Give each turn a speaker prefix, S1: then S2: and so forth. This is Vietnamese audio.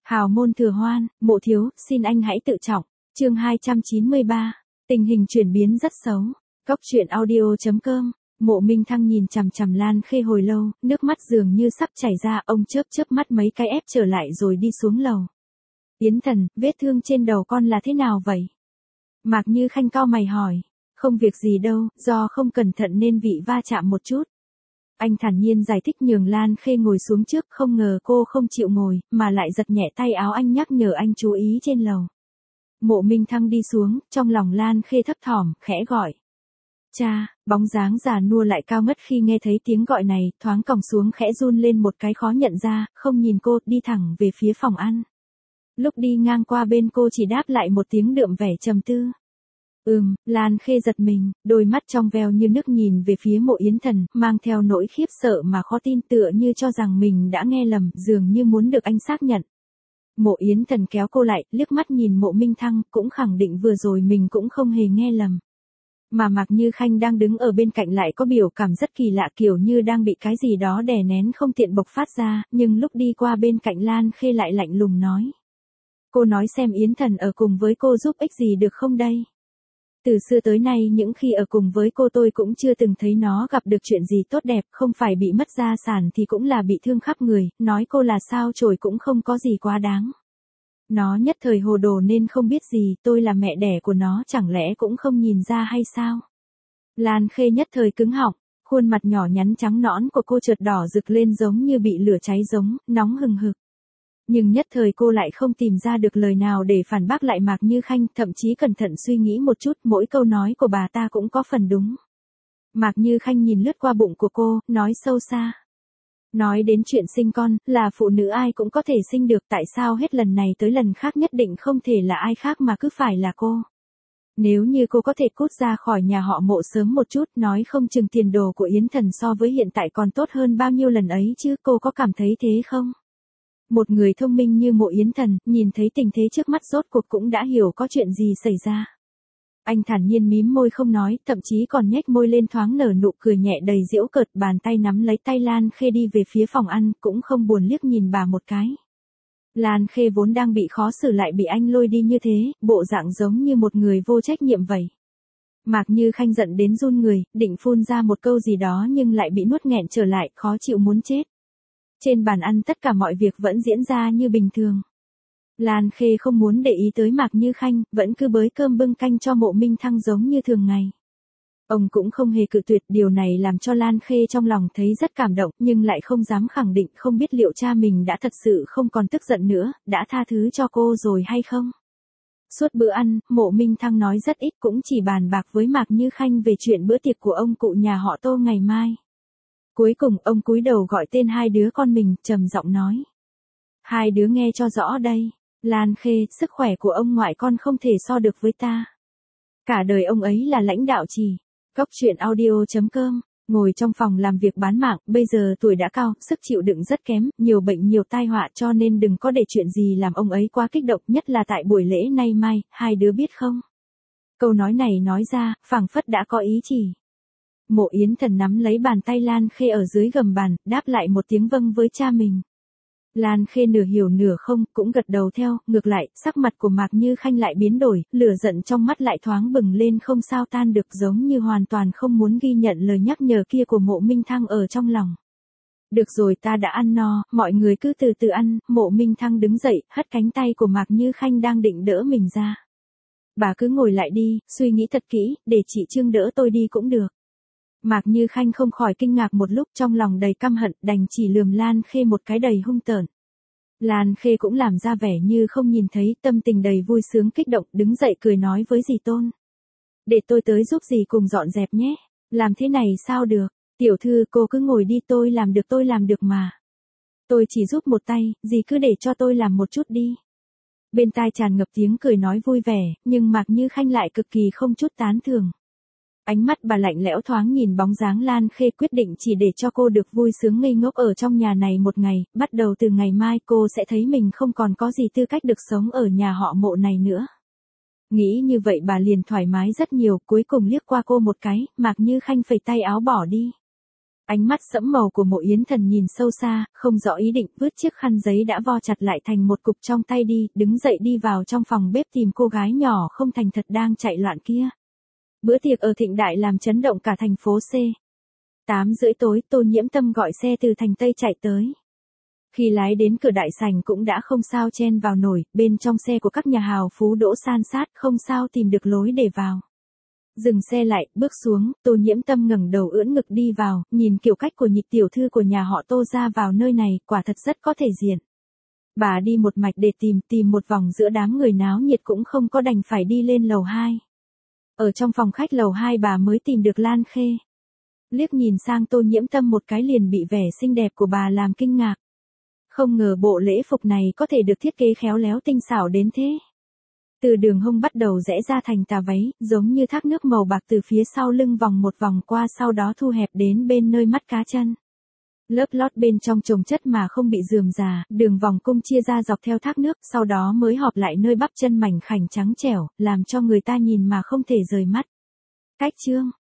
S1: Hào môn thừa hoan, mộ thiếu, xin anh hãy tự trọng. Chương 293. Tình hình chuyển biến rất xấu. Góc truyện audio.com. Mộ Minh Thăng nhìn chằm chằm Lan Khê hồi lâu, nước mắt dường như sắp chảy ra, ông chớp chớp mắt mấy cái ép trở lại rồi đi xuống lầu. Yến Thần, vết thương trên đầu con là thế nào vậy? Mạc Như Khanh cau mày hỏi. Không việc gì đâu, do không cẩn thận nên bị va chạm một chút. Anh thản nhiên giải thích nhường Lan Khê ngồi xuống trước, không ngờ cô không chịu ngồi, mà lại giật nhẹ tay áo anh nhắc nhở anh chú ý trên lầu. Mộ Minh Thăng đi xuống, trong lòng Lan Khê thấp thỏm, khẽ gọi. Cha, bóng dáng già nua lại cao ngất khi nghe thấy tiếng gọi này, thoáng còng xuống khẽ run lên một cái khó nhận ra, không nhìn cô, đi thẳng về phía phòng ăn. Lúc đi ngang qua bên cô chỉ đáp lại một tiếng đượm vẻ trầm tư. Lan Khê giật mình, đôi mắt trong veo như nước nhìn về phía Mộ Yến Thần, mang theo nỗi khiếp sợ mà khó tin, tựa như cho rằng mình đã nghe lầm, dường như muốn được anh xác nhận. Mộ Yến Thần kéo cô lại, liếc mắt nhìn Mộ Minh Thăng, cũng khẳng định vừa rồi mình cũng không hề nghe lầm. Mà Mạc Như Khanh đang đứng ở bên cạnh lại có biểu cảm rất kỳ lạ, kiểu như đang bị cái gì đó đè nén không tiện bộc phát ra, nhưng lúc đi qua bên cạnh Lan Khê lại lạnh lùng nói. Cô nói xem Yến Thần ở cùng với cô giúp ích gì được không đây? Từ xưa tới nay những khi ở cùng với cô tôi cũng chưa từng thấy nó gặp được chuyện gì tốt đẹp, không phải bị mất gia sản thì cũng là bị thương khắp người, nói cô là sao chổi cũng không có gì quá đáng. Nó nhất thời hồ đồ nên không biết gì, tôi là mẹ đẻ của nó chẳng lẽ cũng không nhìn ra hay sao? Lan Khê nhất thời cứng họng, khuôn mặt nhỏ nhắn trắng nõn của cô chợt đỏ rực lên giống như bị lửa cháy giống, nóng hừng hực. Nhưng nhất thời cô lại không tìm ra được lời nào để phản bác lại Mạc Như Khanh, thậm chí cẩn thận suy nghĩ một chút, mỗi câu nói của bà ta cũng có phần đúng. Mạc Như Khanh nhìn lướt qua bụng của cô, nói sâu xa. Nói đến chuyện sinh con, là phụ nữ ai cũng có thể sinh được, tại sao hết lần này tới lần khác nhất định không thể là ai khác mà cứ phải là cô. Nếu như cô có thể cút ra khỏi nhà họ Mộ sớm một chút, nói không chừng tiền đồ của Yến Thần so với hiện tại còn tốt hơn bao nhiêu lần ấy chứ, cô có cảm thấy thế không? Một người thông minh như Mộ Yến Thần, nhìn thấy tình thế trước mắt rốt cuộc cũng đã hiểu có chuyện gì xảy ra. Anh thản nhiên mím môi không nói, thậm chí còn nhếch môi lên thoáng nở nụ cười nhẹ đầy giễu cợt, bàn tay nắm lấy tay Lan Khê đi về phía phòng ăn, cũng không buồn liếc nhìn bà một cái. Lan Khê vốn đang bị khó xử lại bị anh lôi đi như thế, bộ dạng giống như một người vô trách nhiệm vậy. Mạc Như Khanh giận đến run người, định phun ra một câu gì đó nhưng lại bị nuốt nghẹn trở lại, khó chịu muốn chết. Trên bàn ăn tất cả mọi việc vẫn diễn ra như bình thường. Lan Khê không muốn để ý tới Mạc Như Khanh, vẫn cứ bới cơm bưng canh cho Mộ Minh Thăng giống như thường ngày. Ông cũng không hề cự tuyệt, điều này làm cho Lan Khê trong lòng thấy rất cảm động, nhưng lại không dám khẳng định, không biết liệu cha mình đã thật sự không còn tức giận nữa, đã tha thứ cho cô rồi hay không. Suốt bữa ăn, Mộ Minh Thăng nói rất ít, cũng chỉ bàn bạc với Mạc Như Khanh về chuyện bữa tiệc của ông cụ nhà họ Tô ngày mai. Cuối cùng ông cúi đầu gọi tên hai đứa con mình, trầm giọng nói. Hai đứa nghe cho rõ đây, Lan Khê, sức khỏe của ông ngoại con không thể so được với ta. Cả đời ông ấy là lãnh đạo chỉ. Góc truyện audio.com, ngồi trong phòng làm việc bán mạng, bây giờ tuổi đã cao, sức chịu đựng rất kém, nhiều bệnh nhiều tai họa, cho nên đừng có để chuyện gì làm ông ấy quá kích động, nhất là tại buổi lễ nay mai, hai đứa biết không? Câu nói này nói ra, phảng phất đã có ý chỉ. Mộ Yến Thần nắm lấy bàn tay Lan Khê ở dưới gầm bàn, đáp lại một tiếng vâng với cha mình. Lan Khê nửa hiểu nửa không, cũng gật đầu theo, ngược lại, sắc mặt của Mạc Như Khanh lại biến đổi, lửa giận trong mắt lại thoáng bừng lên không sao tan được, giống như hoàn toàn không muốn ghi nhận lời nhắc nhở kia của Mộ Minh Thăng ở trong lòng. Được rồi, ta đã ăn no, mọi người cứ từ từ ăn. Mộ Minh Thăng đứng dậy, hất cánh tay của Mạc Như Khanh đang định đỡ mình ra. Bà cứ ngồi lại đi, suy nghĩ thật kỹ, để chị Trương đỡ tôi đi cũng được. Mạc Như Khanh không khỏi kinh ngạc một lúc, trong lòng đầy căm hận, đành chỉ lườm Lan Khê một cái đầy hung tợn. Lan Khê cũng làm ra vẻ như không nhìn thấy, tâm tình đầy vui sướng kích động, đứng dậy cười nói với dì Tôn. Để tôi tới giúp dì cùng dọn dẹp nhé. Làm thế này sao được? Tiểu thư, cô cứ ngồi đi, tôi làm được mà. Tôi chỉ giúp một tay, dì cứ để cho tôi làm một chút đi. Bên tai tràn ngập tiếng cười nói vui vẻ, nhưng Mạc Như Khanh lại cực kỳ không chút tán thưởng. Ánh mắt bà lạnh lẽo thoáng nhìn bóng dáng Lan Khê, quyết định chỉ để cho cô được vui sướng ngây ngốc ở trong nhà này một ngày, bắt đầu từ ngày mai cô sẽ thấy mình không còn có gì tư cách được sống ở nhà họ Mộ này nữa. Nghĩ như vậy bà liền thoải mái rất nhiều, cuối cùng liếc qua cô một cái, Mạc Như Khanh phẩy tay áo bỏ đi. Ánh mắt sẫm màu của Mộ Yến Thần nhìn sâu xa, không rõ ý định, vứt chiếc khăn giấy đã vo chặt lại thành một cục trong tay đi, đứng dậy đi vào trong phòng bếp tìm cô gái nhỏ không thành thật đang chạy loạn kia. Bữa tiệc ở Thịnh Đại làm chấn động cả thành phố C. 8:30 tối, Tô Nhiễm Tâm gọi xe từ thành Tây chạy tới. Khi lái đến cửa đại sảnh cũng đã không sao chen vào nổi, bên trong xe của các nhà hào phú đỗ san sát, không sao tìm được lối để vào. Dừng xe lại, bước xuống, Tô Nhiễm Tâm ngẩng đầu ưỡn ngực đi vào, nhìn kiểu cách của nhị tiểu thư của nhà họ Tô ra vào nơi này, quả thật rất có thể diện. Bà đi một mạch để tìm một vòng giữa đám người náo nhiệt cũng không có, đành phải đi lên lầu 2. Ở trong phòng khách lầu 2 bà mới tìm được Lan Khê. Liếc nhìn sang Tô Nhiễm Tâm một cái liền bị vẻ xinh đẹp của bà làm kinh ngạc. Không ngờ bộ lễ phục này có thể được thiết kế khéo léo tinh xảo đến thế. Từ đường hông bắt đầu rẽ ra thành tà váy, giống như thác nước màu bạc từ phía sau lưng vòng một vòng qua sau đó thu hẹp đến bên nơi mắt cá chân. Lớp lót bên trong chồng chất mà không bị rườm rà, đường vòng cung chia ra dọc theo thác nước, sau đó mới họp lại nơi bắp chân mảnh khảnh trắng trẻo, làm cho người ta nhìn mà không thể rời mắt. Cách chương